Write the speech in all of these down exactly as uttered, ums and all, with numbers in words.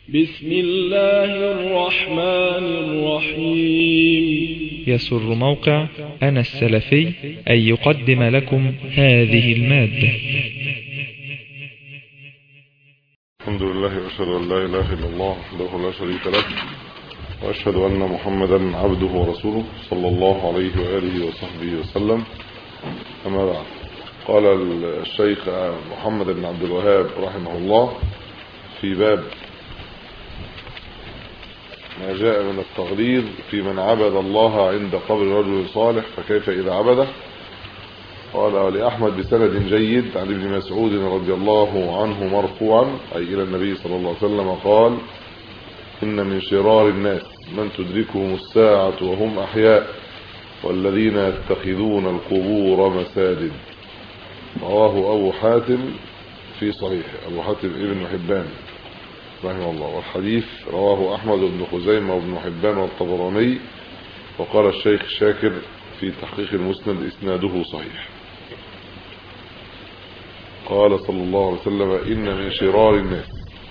بسم الله الرحمن الرحيم. يسر موقع أنا السلفي أن يقدم لكم هذه المادة. الحمد لله وأشهد أن لا إله إلا الله وحده لا شريك له، وأشهد أن محمدا عبده ورسوله صلى الله عليه وآله وصحبه وسلم. أما بعد، قال الشيخ محمد بن عبد الوهاب رحمه الله في باب ما جاء من التغليظ في من عبد الله عند قبر رجل صالح فكيف إذا عبده. قال: ولأحمد بسند جيد عن ابن مسعود رضي الله عنه مرفوعا أي إلى النبي صلى الله عليه وسلم قال: إن من شرار الناس من تدركهم الساعة وهم أحياء والذين يتخذون القبور مساجد. رواه أبو حاتم في صحيحه، أبو حاتم ابن حبان رحمه الله. والحديث رواه أحمد بن خزيمة وابن حبان والطبراني. وقال الشيخ شاكر في تحقيق المسند إسناده صحيح. قال صلى الله عليه وسلم: إن من شرار الناس،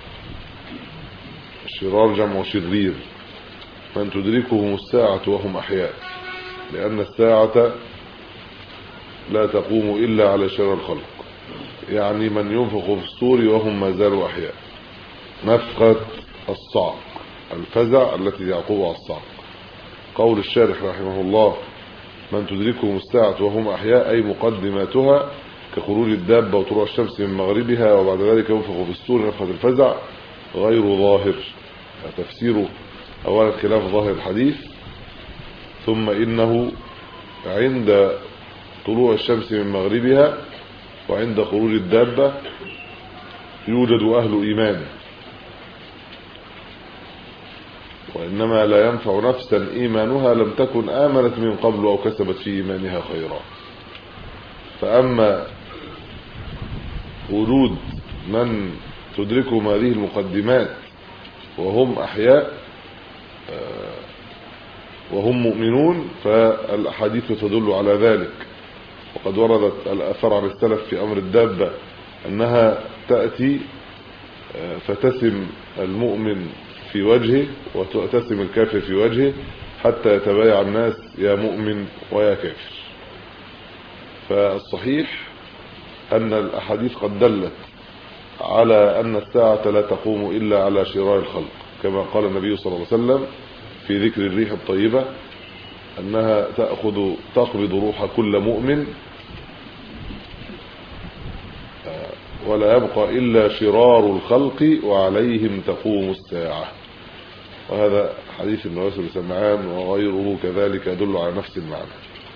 الشرار جمع شرير، من تدركهم الساعة وهم أحياء، لأن الساعة لا تقوم إلا على شرار الخلق، يعني من ينفخ في الصور وهم ما زالوا أحياء. نفخة الصعق، الفزع التي يعقبها الصعق. قول الشارح رحمه الله: من تدركهم الساعة وهم أحياء، أي مقدماتها كخروج الدابة وطلوع الشمس من مغربها وبعد ذلك ينفخ في الصور نفخة الفزع، غير ظاهر. تفسيره أولا خلاف ظاهر الحديث، ثم إنه عند طلوع الشمس من مغربها وعند خروج الدابة يوجد أهل إيمان، وإنما لا ينفع نفسا إيمانها لم تكن آمنت من قبل أو كسبت في إيمانها خيرا. فأما وجود من تدركهم هذه المقدمات وهم أحياء وهم مؤمنون فالأحاديث تدل على ذلك. وقد وردت الآثار عن السلف في أمر الدابة أنها تأتي فتسم المؤمن في وجهه وتأتسم الكافر في وجهه حتى يتبايع الناس يا مؤمن ويا كافر. فالصحيح أن الأحاديث قد دلت على أن الساعة لا تقوم إلا على شرار الخلق، كما قال النبي صلى الله عليه وسلم في ذكر الريح الطيبة أنها تأخذ تقبض روح كل مؤمن ولا يبقى إلا شرار الخلق وعليهم تقوم الساعة. وهذا حديث النواس بن سمعان وغيره كذلك يدل على نفس المعنى.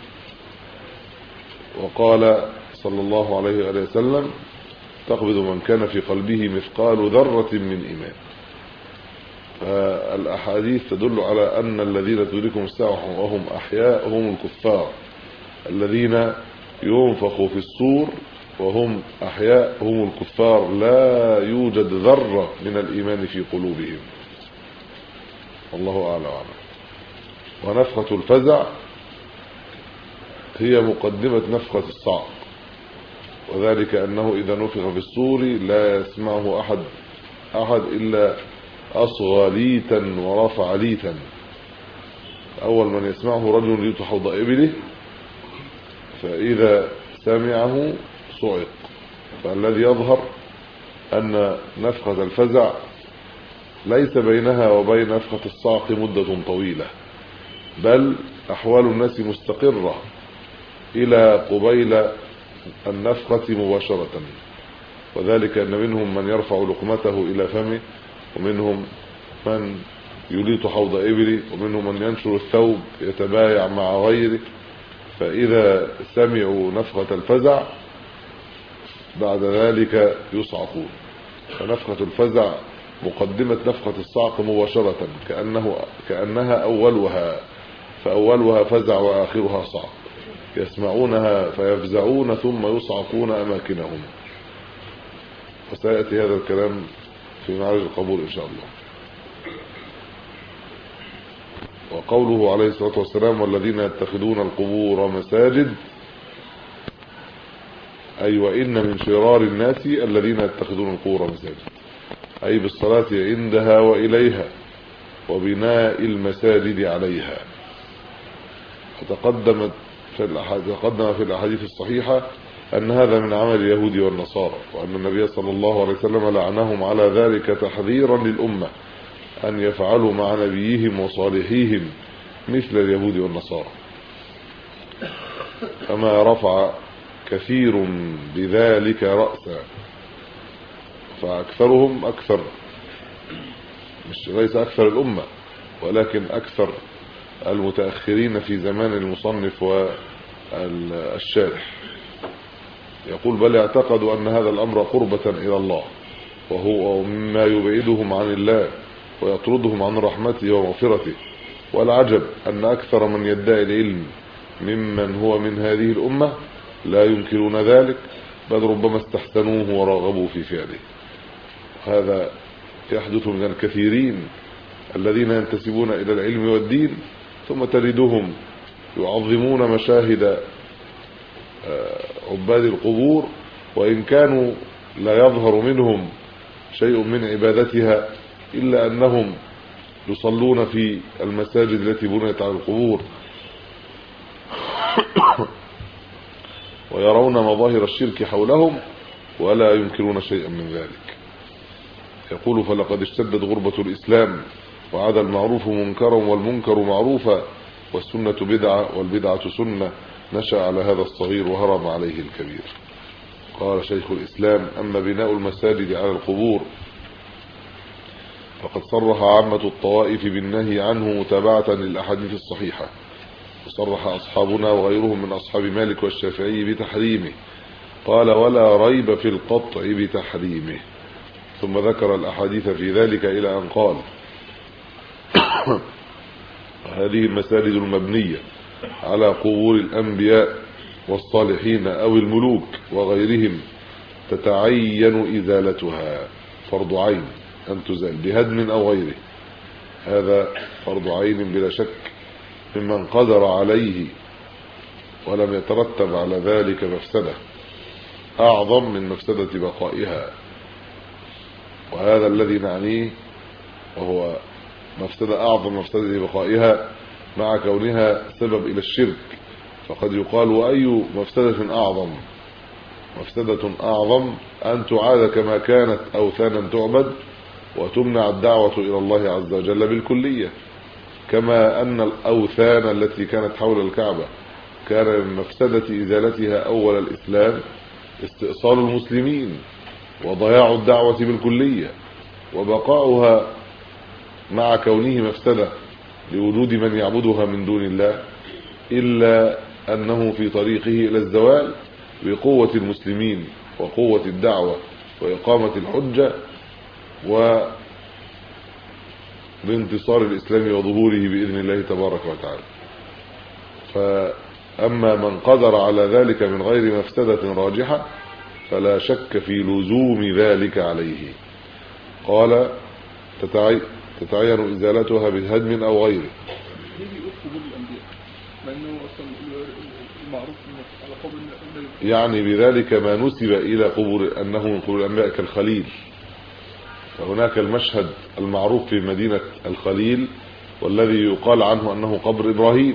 وقال صلى الله عليه وآله وسلم: تقبض من كان في قلبه مثقال ذرة من إيمان. فالأحاديث تدل على أن الذين تدركهم الساعة وهم أحياء هم الكفار الذين ينفخ في الصور وهم أحياء، هم الكفار لا يوجد ذرة من الإيمان في قلوبهم. الله أعلى وأعلم. ونفخة الفزع هي مقدمة نفخة الصعق، وذلك أنه إذا نفخ في الصور لا يسمعه أحد أحد إلا أصغى ليتا ورفع ليتا. أول من يسمعه رجل ليت حوض إبله، فإذا سمعه صعق. فالذي يظهر أن نفخة الفزع ليس بينها وبين نفخة الصعق مدة طويلة، بل أحوال الناس مستقرة إلى قبيل النفخة مباشرة. وذلك أن منهم من يرفع لقمته إلى فمه، ومنهم من يليط حوض إبله، ومنهم من ينشر الثوب يتبايع مع غيره. فإذا سمعوا نفخة الفزع بعد ذلك يصعقون. فنفخة الفزع مقدمة نفخة الصعق مباشرة، كأنه كأنها أولها، فأولها فزع وآخرها صعق. يسمعونها فيفزعون ثم يصعقون أماكنهم. وسيأتي هذا الكلام في معرج القبول إن شاء الله. وقوله عليه الصلاة والسلام: والذين يتخذون القبور مساجد، أي وإن من شرار الناس الذين يتخذون القبور مساجد. أي بالصلاة عندها وإليها وبناء المساجد عليها. فتقدمت في الأحاديث تقدم في الأحاديث الصحيحة أن هذا من عمل اليهود والنصارى، وأن النبي صلى الله عليه وسلم لعنهم على ذلك تحذيرا للأمة أن يفعلوا مع نبيهم وصالحيهم مثل اليهود والنصارى. فما رفع كثير بذلك رأسا، فأكثرهم أكثر مش ليس أكثر الأمة ولكن أكثر المتأخرين في زمان المصنف والشارح، يقول بل اعتقدوا أن هذا الأمر قربة إلى الله وهو مما يبعدهم عن الله ويطردهم عن رحمته ومغفرته. والعجب أن أكثر من يدعي العلم ممن هو من هذه الأمة لا ينكرون ذلك، بل ربما استحسنوه ورغبوا في فعله. هذا يحدث من الكثيرين الذين ينتسبون إلى العلم والدين ثم تجدهم يعظمون مشاهد عباد القبور، وإن كانوا لا يظهر منهم شيء من عبادتها إلا أنهم يصلون في المساجد التي بنيت على القبور ويرون مظاهر الشرك حولهم ولا ينكرون شيئا من ذلك. يقول فلقد اشتدت غربة الإسلام وعاد المعروف منكرا والمنكر معروفا والسنة بدعة والبدعة سنة، نشأ على هذا الصغير وهرم عليه الكبير. قال شيخ الإسلام أما بناء المساجد على القبور فقد صرح عامة الطوائف بالنهي عنه متابعة للأحاديث الصحيحة، وصرح أصحابنا وغيرهم من أصحاب مالك والشافعي بتحريمه. قال ولا ريب في القطع بتحريمه، ثم ذكر الأحاديث في ذلك إلى أن قال هذه المساجد المبنية على قبور الأنبياء والصالحين أو الملوك وغيرهم تتعين إزالتها، فرض عين أن تزال بهدم أو غيره. هذا فرض عين بلا شك ممن قدر عليه ولم يترتب على ذلك مفسدة أعظم من مفسدة بقائها، وهذا الذي نعنيه، وهو مفسدة أعظم مفسدة بقائها مع كونها سبب إلى الشرك. فقد يقال وأي مفسدة أعظم؟ مفسدة أعظم أن تعاد كما كانت أوثانا تعبد وتمنع الدعوة إلى الله عز وجل بالكلية، كما أن الأوثان التي كانت حول الكعبة كان من مفسدة إزالتها أول الإسلام استئصال المسلمين وضياع الدعوة بالكلية، وبقاؤها مع كونه مفسدة لوجود من يعبدها من دون الله إلا أنه في طريقه إلى الزوال بقوة المسلمين وقوة الدعوة وإقامة الحجة وبانتصار الإسلام وظهوره بإذن الله تبارك وتعالى. فأما من قدر على ذلك من غير مفسدة راجحة فلا شك في لزوم ذلك عليه. قال تتعين إزالتها بالهدم أو غيره. يعني بذلك ما نسب إلى قبور أنه من قبور الأنبياء كالخليل، فهناك المشهد المعروف في مدينة الخليل والذي يقال عنه أنه قبر إبراهيم،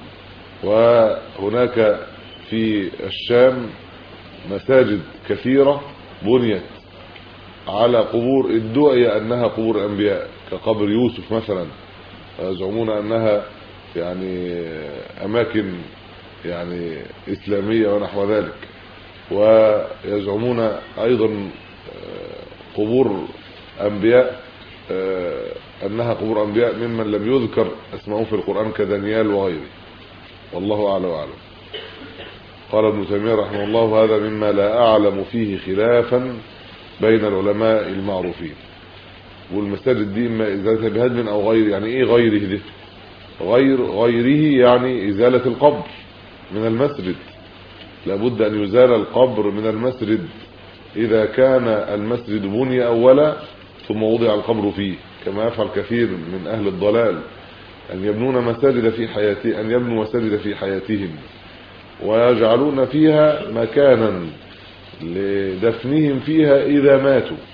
وهناك في الشام مساجد كثيرة بنيت على قبور ادعي أنها قبور أنبياء كقبر يوسف مثلا، يزعمون أنها يعني أماكن يعني إسلامية ونحو ذلك، ويزعمون أيضا قبور أنبياء أنها قبور أنبياء ممن لم يذكر اسمهم في القرآن كدانيال وغيره، والله أعلى وأعلم. قال ابن تيمية رحمه الله هذا مما لا أعلم فيه خلافا بين العلماء المعروفين. والمساجد دي إما إزالتها بهدم أو غير، يعني إيه غيره ده؟ غير غيره يعني إزالة القبر من المسجد، لابد أن يزال القبر من المسجد إذا كان المسجد بني أولا ثم وضع القبر فيه، كما يفعل كثير من أهل الضلال أن يبنون مساجد في حياتهم أن يبنوا مساجد في حياتهم ويجعلون فيها مكانا لدفنهم فيها إذا ماتوا،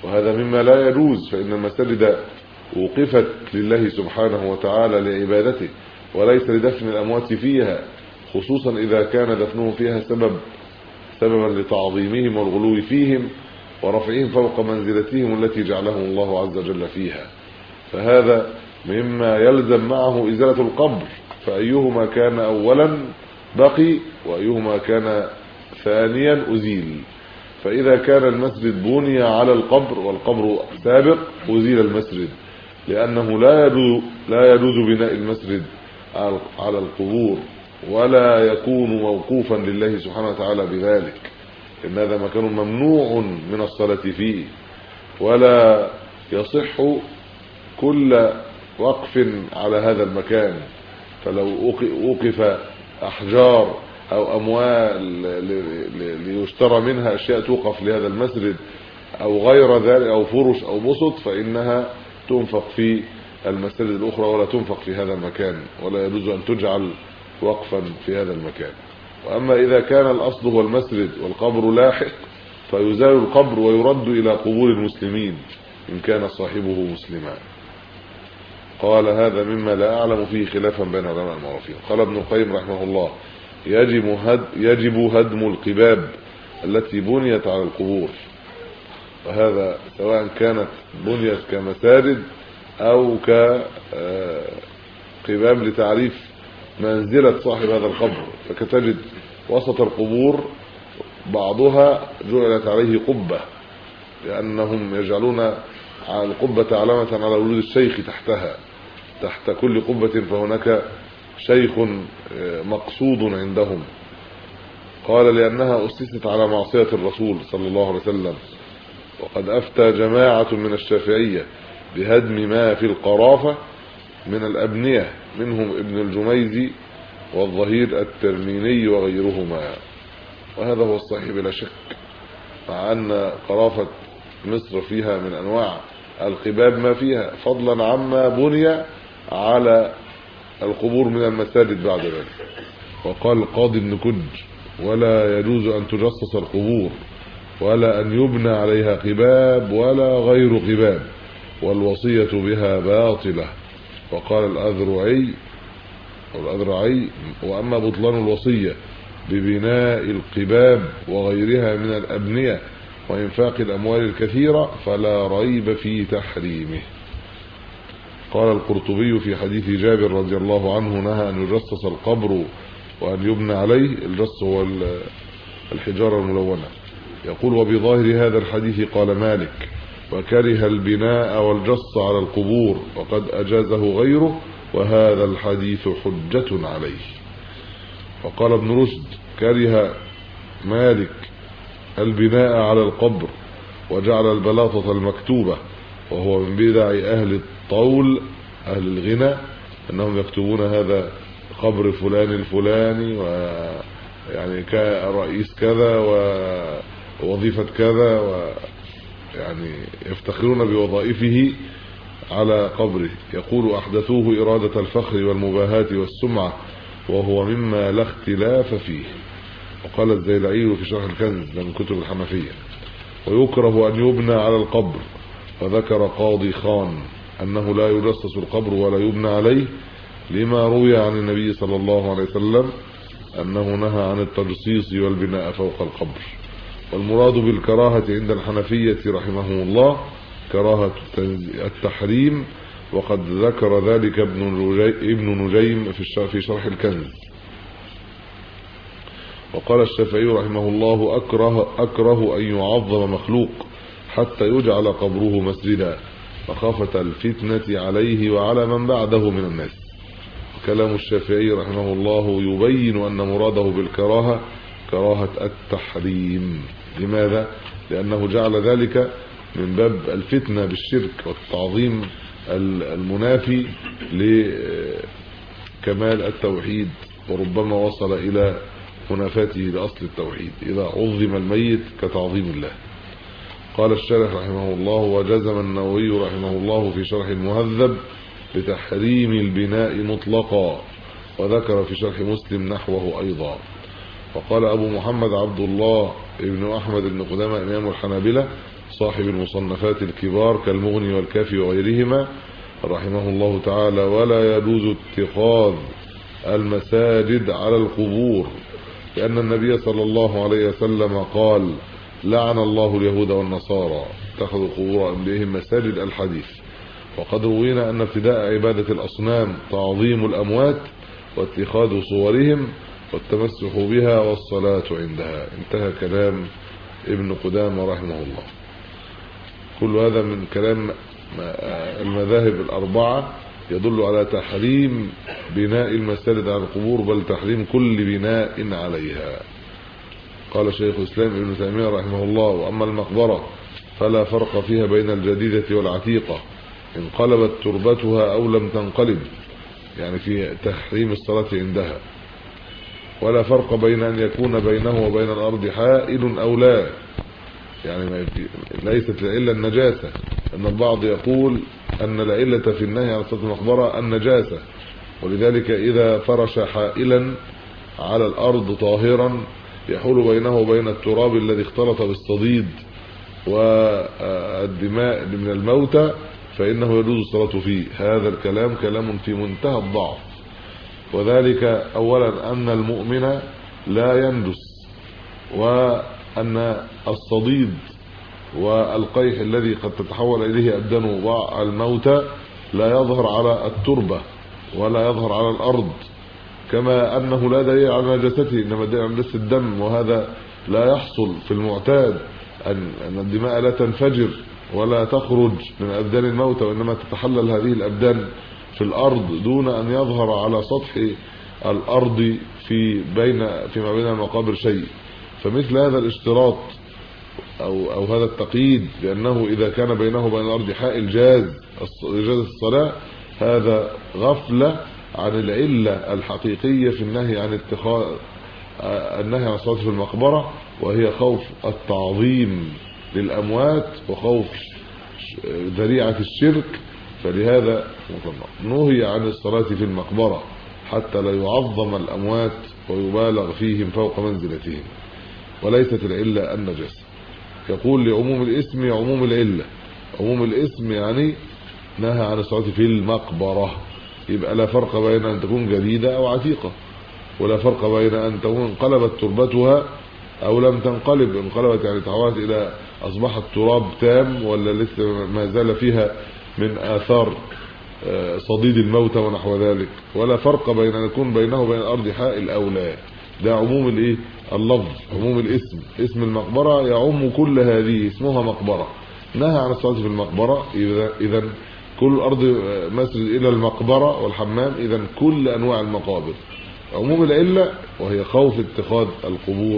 وهذا مما لا يجوز، فإن المساجد وقفت لله سبحانه وتعالى لعبادته وليس لدفن الأموات فيها، خصوصا إذا كان دفنهم فيها سبب سببا لتعظيمهم والغلو فيهم ورفعهم فوق منزلتهم التي جعلهم الله عز وجل فيها. فهذا مما يلزم معه إزالة القبر، فأيهما كان أولا بقي وأيهما كان ثانيا أزيل. فإذا كان المسجد بني على القبر والقبر سابق أزيل المسجد، لأنه لا يجوز لا يجوز بناء المسجد على القبور ولا يكون موقوفا لله سبحانه وتعالى بذلك، إن هذا مكان ممنوع من الصلاة فيه، ولا يصح كل وقف على هذا المكان. فلو وقف أحجار أو أموال ليشترى منها أشياء توقف لهذا المسجد أو غير ذلك أو فرش أو بسط، فإنها تنفق في المساجد الأخرى ولا تنفق في هذا المكان، ولا يجوز أن تجعل وقفا في هذا المكان. وأما إذا كان الأصل هو المسجد والقبر لاحق فيزال القبر ويرد إلى قبور المسلمين إن كان صاحبه مسلما. قال هذا مما لا أعلم فيه خلافا بين علماء المعروفين. قال ابن القيم رحمه الله يجب, هد يجب هدم القباب التي بنيت على القبور، وهذا سواء كانت بنيت كمساجد أو كقباب لتعريف منزلة صاحب هذا القبر. فكتجد وسط القبور بعضها جعلت عليه قبة، لأنهم يجعلون على القبة علامة على وجود الشيخ تحتها، تحت كل قبة فهناك شيخ مقصود عندهم. قال لأنها أسست على معصية الرسول صلى الله عليه وسلم. وقد أفتى جماعة من الشافعية بهدم ما في القرافة من الأبنية، منهم ابن الجميزي والظهير الترميني وغيرهما، وهذا هو الصحيح بلا شك، مع أن قرافة مصر فيها من أنواع القباب ما فيها، فضلا عما بني على القبور من المساجد بعد ذلك. وقال القاضي ابن كج ولا يجوز أن تجصص القبور ولا أن يبنى عليها قباب ولا غير قباب، والوصية بها باطلة. وقال الأذرعي الأذرعي وأما بطلان الوصية ببناء القباب وغيرها من الأبنية وإنفاق الأموال الكثيرة فلا ريب في تحريمه. قال القرطبي في حديث جابر رضي الله عنه نهى أن يجصص القبر وأن يبنى عليه. الجص هو الحجارة الملونة. يقول وبظاهر هذا الحديث قال مالك وكره البناء والجص على القبور وقد أجازه غيره، وهذا الحديث حجة عليه. وقال ابن رشد كره مالك البناء على القبر وجعل البلاطة المكتوبة، وهو من بدع أهل الطول أهل الغنى، أنهم يكتبون هذا قبر فلان الفلاني ويعني كرئيس كذا ووظيفة كذا، ويعني يفتخرون بوظائفه على قبره. يقول أحدثوه إرادة الفخر والمباهاة والسمعة، وهو مما لا اختلاف فيه. وقال الزيلعي في شرح الكنز من كتب الحنفية ويكره أن يبنى على القبر. وذكر قاضي خان أنه لا يجصص القبر ولا يبنى عليه، لما روي عن النبي صلى الله عليه وسلم أنه نهى عن التجصيص والبناء فوق القبر. والمراد بالكراهة عند الحنفية رحمه الله كراهة التحريم، وقد ذكر ذلك ابن نجيم في شرح الكنز. وقال الشافعي رحمه الله أكره, أكره أن يعظم مخلوق حتى يجعل قبره مسجدا مخافة الفتنة عليه وعلى من بعده من الناس. كلام الشافعي رحمه الله يبين أن مراده بالكراهة كراهة التحريم. لماذا؟ لأنه جعل ذلك من باب الفتنة بالشرك والتعظيم المنافي لكمال التوحيد، وربما وصل إلى منافاته لأصل التوحيد إذا عظم الميت كتعظيم الله. قال الشارح رحمه الله وجزم النووي رحمه الله في شرح المهذب بتحريم البناء مطلقا، وذكر في شرح مسلم نحوه أيضا. وقال أبو محمد عبد الله ابن أحمد بن قدامة إمام الحنابلة صاحب المصنفات الكبار كالمغني والكافي وغيرهما رحمه الله تعالى: ولا يجوز اتخاذ المساجد على القبور، لأن النبي صلى الله عليه وسلم قال: لعن الله اليهود والنصارى اتخذوا قبور أنبيائهم مساجد، الحديث. وقد روينا أن ابتداء عبادة الأصنام تعظيم الأموات واتخاذ صورهم والتمسح بها والصلاة عندها. انتهى كلام ابن قدامة رحمه الله. كل هذا من كلام المذاهب الأربعة يدل على تحريم بناء المساجد على القبور، بل تحريم كل بناء عليها. قال شيخ الإسلام ابن تيمية رحمه الله: وأما المقبرة فلا فرق فيها بين الجديدة والعتيقة، انقلبت تربتها أو لم تنقلب، يعني في تحريم الصلاة عندها. ولا فرق بين أن يكون بينه وبين الأرض حائل أو لا، يعني ليست العلة النجاسة، أن البعض يقول أن العلة في النهي عن صلاة المقبرة النجاسة، ولذلك إذا فرش حائلا على الأرض طاهرا يحول بينه وبين التراب الذي اختلط بالصديد والدماء من الموتى فإنه يجوز الصلاة فيه. هذا الكلام كلام في منتهى الضعف، وذلك أولا أن المؤمن لا ينجس، وأن الصديد والقيح الذي قد تتحول إليه أبدان الموتى لا يظهر على التربة ولا يظهر على الأرض، كما أنه لا دليل على نجاسته، إنما دليل على نجاسة الدم، وهذا لا يحصل في المعتاد، أن الدماء لا تنفجر ولا تخرج من أبدان الموتى، وإنما تتحلل هذه الأبدان في الأرض دون أن يظهر على سطح الأرض في بين فيما بين المقابر شيء. فمثل هذا الاشتراط أو أو هذا التقييد بأنه إذا كان بينه وبين الأرض حائل جاز جاز الصلاة، هذا غفلة عن العلة الحقيقية في النهي عن اتخاذ النهي عن الصلاة في المقبرة، وهي خوف التعظيم للأموات وخوف ذريعة الشرك. فلهذا نهي عن الصلاة في المقبرة حتى لا يعظم الأموات ويبالغ فيهم فوق منزلتهم، وليست العلة النجاسة. يقول: لعموم الاسم عموم العلة. عموم الاسم يعني نهى عن الصلاة في المقبرة، يبقى لا فرق بين أن تكون جديدة أو عتيقة، ولا فرق بين أن تكون انقلبت تربتها أو لم تنقلب. انقلبت يعني تحولت إلى أصبحت تراب تام، ولا لسه ما زال فيها من آثار صديد الموتى ونحو ذلك. ولا فرق بين أن يكون بينه وبين الأرض حائل أو لا. ده عموم الايه اللفظ، عموم الاسم. اسم المقبرة يعم كل هذه، اسمها مقبرة. نهى عن الصلاة في المقبرة، إذا كل الأرض مسجد إلى المقبرة والحمام، إذا كل أنواع المقابر. عموم العلة وهي خوف اتخاذ القبور،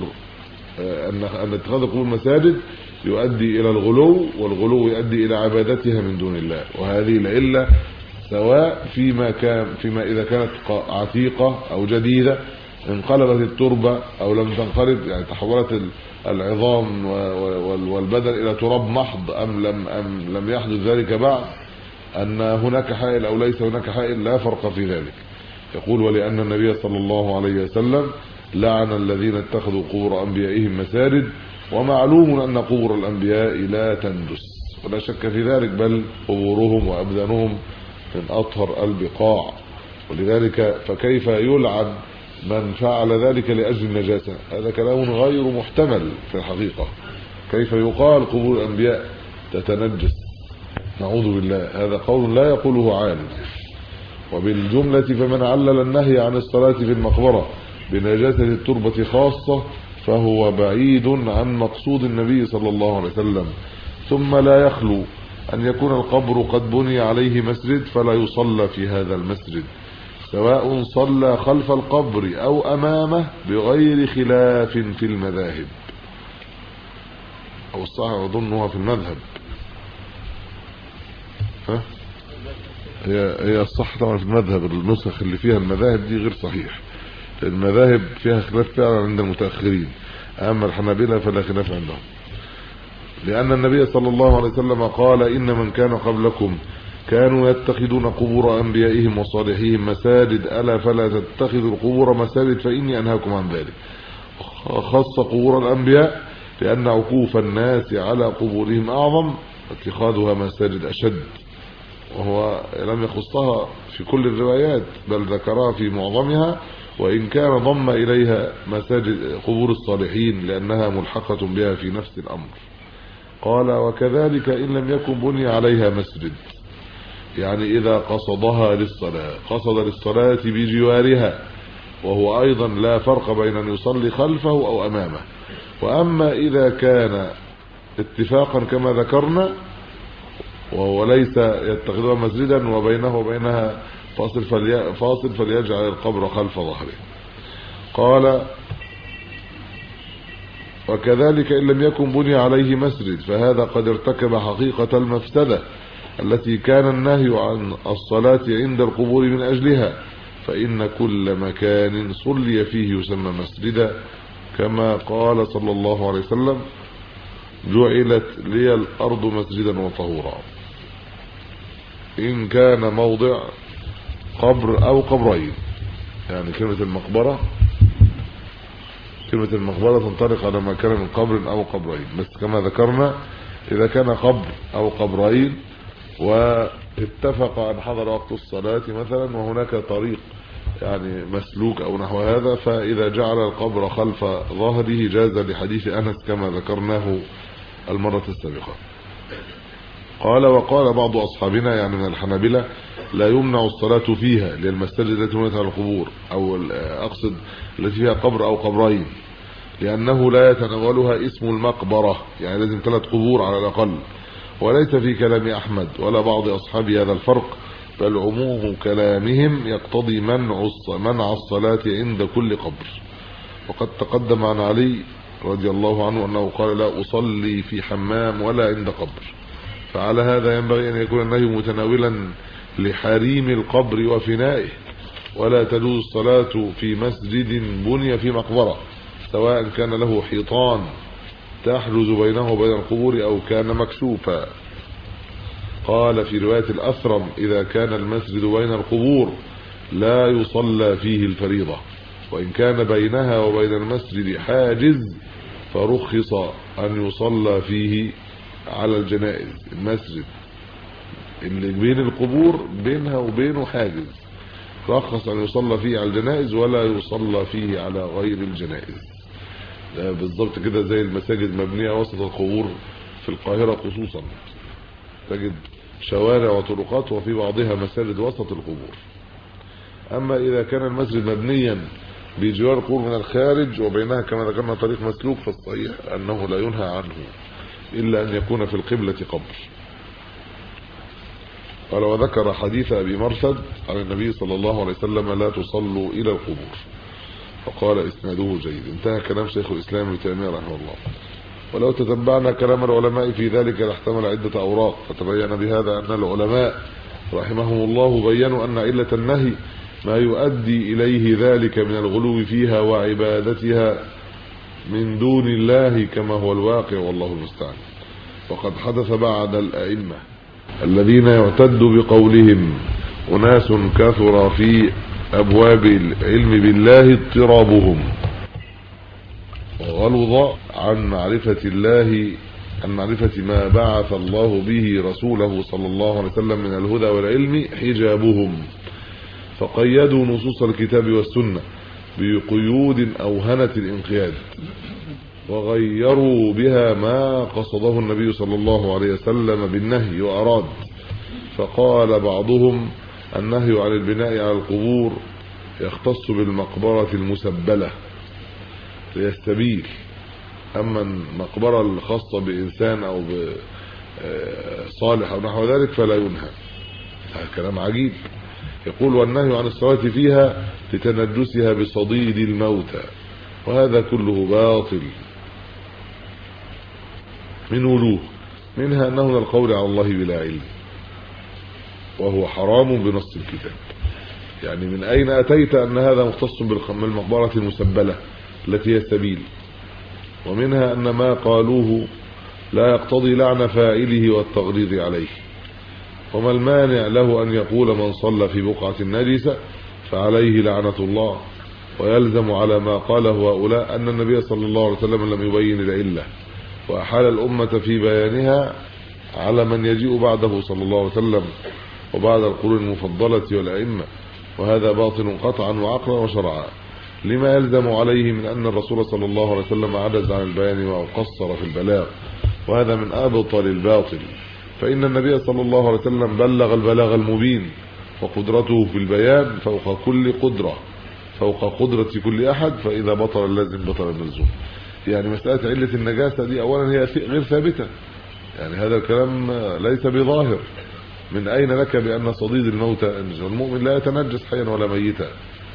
أن أن اتخاذ القبور مساجد يؤدي إلى الغلو، والغلو يؤدي إلى عبادتها من دون الله. وهذه العلة سواء فيما كان فيما إذا كانت عتيقة أو جديدة، انقلبت التربة أو لم تنقلب، يعني تحولت العظام والبدن إلى تراب محض أم لم أم لم يحدث ذلك بعد، أن هناك حائل أو ليس هناك حائل، لا فرق في ذلك. يقول: ولأن النبي صلى الله عليه وسلم لعن الذين اتخذوا قبور أنبيائهم مساجد، ومعلوم أن قبور الأنبياء لا تندس، ولا شك في ذلك، بل قبورهم وأبدانهم من أطهر البقاع. ولذلك فكيف يلعن من فعل ذلك لأجل النجاسة؟ هذا كلام غير محتمل في الحقيقة. كيف يقال قبور الأنبياء تتنجس؟ نعوذ بالله، هذا قول لا يقوله عالم. وبالجملة فمن علل النهي عن الصلاة في المقبرة بنجاسة التربة خاصة فهو بعيد عن مقصود النبي صلى الله عليه وسلم. ثم لا يخلو أن يكون القبر قد بني عليه مسجد فلا يصلى في هذا المسجد، سواء صلى خلف القبر أو أمامه، بغير خلاف في المذاهب، أو الصحيح أظنها في المذهب. ها؟ هي هي الصح طبعا في المذهب. النسخ اللي فيها المذاهب دي غير صحيح، المذاهب فيها خلاف فعلا عند المتأخرين، أما الحنابلة فلا خلاف عندهم، لأن النبي صلى الله عليه وسلم قال: إن من كان قبلكم كانوا يتخذون قبور أنبيائهم وصالحيهم مساجد، ألا فلا تتخذوا القبور مساجد فإني أنهاكم عن ذلك. خص قبور الأنبياء لأن عكوف الناس على قبورهم أعظم، اتخاذها مساجد أشد. وهو لم يخصها في كل الروايات بل ذكرها في معظمها، وإن كان ضم إليها مساجد قبور الصالحين لأنها ملحقة بها في نفس الأمر. قال وكذلك إن لم يكن بني عليها مسجد، يعني إذا قصدها للصلاة قصد للصلاة بجوارها، وهو أيضا لا فرق بين أن يصلي خلفه أو أمامه. وأما إذا كان اتفاقا كما ذكرنا وهو ليس يتخذها مسجدا وبينه وبينها فاصل, فلي... فاصل فليجعل القبر خلف ظهره. قال وكذلك إن لم يكن بني عليه مسجد فهذا قد ارتكب حقيقة المفسدة التي كان النهي عن الصلاة عند القبور من أجلها، فإن كل مكان صلي فيه يسمى مسجدا، كما قال صلى الله عليه وسلم جعلت لي الأرض مسجدا وطهورا. إن كان موضع قبر أو قبرين، يعني كلمة المقبرة كلمة المقبرة تنطلق على ما كان من قبر أو قبرين، بس كما ذكرنا إذا كان قبر أو قبرين واتفق أن حضر وقت الصلاة مثلا وهناك طريق يعني مسلوك أو نحو هذا، فإذا جعل القبر خلف ظهره جاز لحديث أنس كما ذكرناه المرة السابقة. قال وقال بعض أصحابنا يعني من الحنابلة لا يمنع الصلاة فيها للمساجد التي تمنعت على القبور، أو أقصد التي فيها قبر أو قبرين، لأنه لا يتناولها اسم المقبرة، يعني لازم ثلاث قبور على الأقل. وليس في كلام أحمد ولا بعض أصحاب هذا الفرق، بل عموم كلامهم يقتضي منع منع الصلاة عند كل قبر. وقد تقدم عن علي رضي الله عنه أنه قال لا أصلي في حمام ولا عند قبر. فعلى هذا ينبغي أن يكون النهي متناولا لحريم القبر وفنائه، ولا تجوز الصلاة في مسجد بني في مقبرة سواء كان له حيطان تحرز بينه وبين القبور أو كان مكشوفا. قال في رواية الأثرم إذا كان المسجد بين القبور لا يصلى فيه الفريضة، وإن كان بينها وبين المسجد حاجز فرخص أن يصلى فيه على الجنائز. المسجد اللي بين القبور بينها وبينه حاجز رخص أن يصلى فيه على الجنائز ولا يصلى فيه على غير الجنائز. بالضبط كده زي المساجد مبنية وسط القبور في القاهرة خصوصا، تجد شوارع وطرقات وفي بعضها مساجد وسط القبور. أما إذا كان المسجد مبنيا بجوار القبور من الخارج وبينها كما ذكرنا طريق مسلوك، فالصحيح أنه لا ينهى عنه إلا أن يكون في القبلة قبر. قال وذكر حديث أبي مرثد عن النبي صلى الله عليه وسلم لا تصلوا إلى القبور، فقال إسناده جيد. انتهى كلام شيخ الإسلام ابن تيمية رحمه الله. ولو تتبعنا كلام العلماء في ذلك لاحتمل عدة أوراق، فتبين بهذا أن العلماء رحمهم الله بينوا أن علة النهي ما يؤدي إليه ذلك من الغلو فيها وعبادتها من دون الله كما هو الواقع والله المستعان. وقد حدث بعد الأئمة الذين يعتد بقولهم أناس كثر في أبواب العلم بالله اضطرابهم وغلظ عن معرفة الله عن معرفة ما بعث الله به رسوله صلى الله عليه وسلم من الهدى والعلم حجابهم، فقيدوا نصوص الكتاب والسنة بقيود أوهنة الانقياد، وغيروا بها ما قصده النبي صلى الله عليه وسلم بالنهي وأراد. فقال بعضهم النهي عن البناء على القبور يختص بالمقبرة المسبلة هي السبيل، أما المقبرة الخاصة بإنسان أو بصالح أو نحو ذلك فلا ينهى. هذا كلام عجيب. يقول والنهي عن الصلاة فيها لتنجسها بصديد الموتى، وهذا كله باطل من وجوه، منها أنه من القول على الله بلا علم وهو حرام بنص الكتاب. يعني من أين أتيت أن هذا مختص بالمقبرة المسبلة التي هي السبيل؟ ومنها أن ما قالوه لا يقتضي لعن فاعله والتغليظ عليه. وما المانع له أن يقول من صلى في بقعة النجسة فعليه لعنة الله، ويلزم على ما قاله هؤلاء أن النبي صلى الله عليه وسلم لم يبين العلة وأحال الأمة في بيانها على من يجيء بعده صلى الله عليه وسلم وبعد القرون المفضلة والأئمة، وهذا باطل قطعا وعقلا وشرعا، لما يلزم عليه من أن الرسول صلى الله عليه وسلم عجز عن البيان وقصر في البلاغ، وهذا من أبطل الباطل. فإن النبي صلى الله عليه وسلم بلغ البلاغ المبين، وقدرته في البيان فوق كل قدرة فوق قدرة كل أحد، فإذا بطل اللازم بطل الملزوم. يعني مسألة علة النجاسة دي أولا هي غير ثابتة، يعني هذا الكلام ليس بظاهر. من أين لك بأن صديد الموتى المؤمن لا يتنجس حيا ولا ميتا؟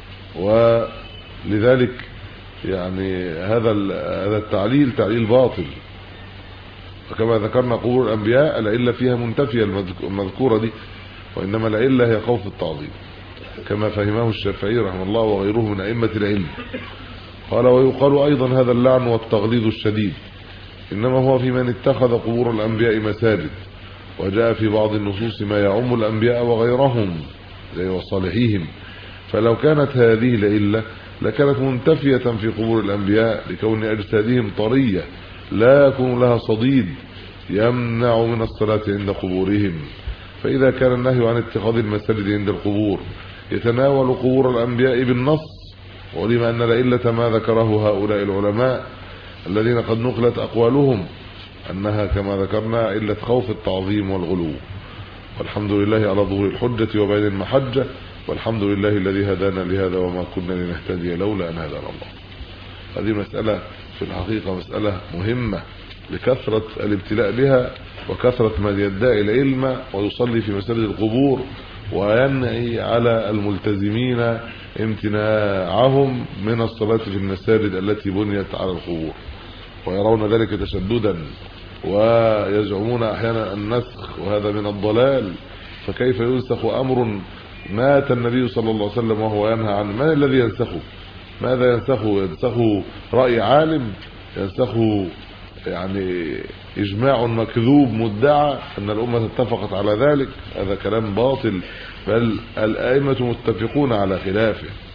ولذلك يعني هذا هذا التعليل تعليل باطل. وكما ذكرنا قبور الأنبياء العلة فيها منتفية المذكورة دي، وإنما العلة هي خوف التعظيم كما فهمه الشافعي رحمه الله وغيره من أئمة العلم. قال ويقال أيضا هذا اللعن والتغليظ الشديد إنما هو في من اتخذ قبور الأنبياء مساجد، وجاء في بعض النصوص ما يعم الأنبياء وغيرهم زي وصالحيهم، فلو كانت هذه العلة لكانت منتفية في قبور الأنبياء لكون أجسادهم طرية لا يكون لها صديد يمنع من الصلاة عند قبورهم. فإذا كان النهي عن اتخاذ المساجد عند القبور يتناول قبور الأنبياء بالنص، ولما أن العلة ما ذكره هؤلاء العلماء الذين قد نقلت أقوالهم أنها كما ذكرنا علة خوف التعظيم والغلو. والحمد لله على ظهور الحجة وبين المحجة، والحمد لله الذي هدانا لهذا وما كنا لنهتدي لولا أن هدانا الله. هذه مسألة في الحقيقة مسألة مهمة لكثرة الابتلاء بها وكثرة من يدعي العلم ويصلي في مساجد القبور وينهي على الملتزمين امتناعهم من الصلاة في المساجد التي بنيت على القبور، ويرون ذلك تشددا ويزعمون احيانا النسخ، وهذا من الضلال. فكيف ينسخ امر مات النبي صلى الله عليه وسلم وهو ينهى عنه؟ من الذي ينسخه؟ ماذا ينسخه؟ ينسخه رأي عالم؟ ينسخه يعني اجماع مكذوب مدعى ان الامه اتفقت على ذلك؟ هذا كلام باطل، بل الائمه متفقون على خلافه.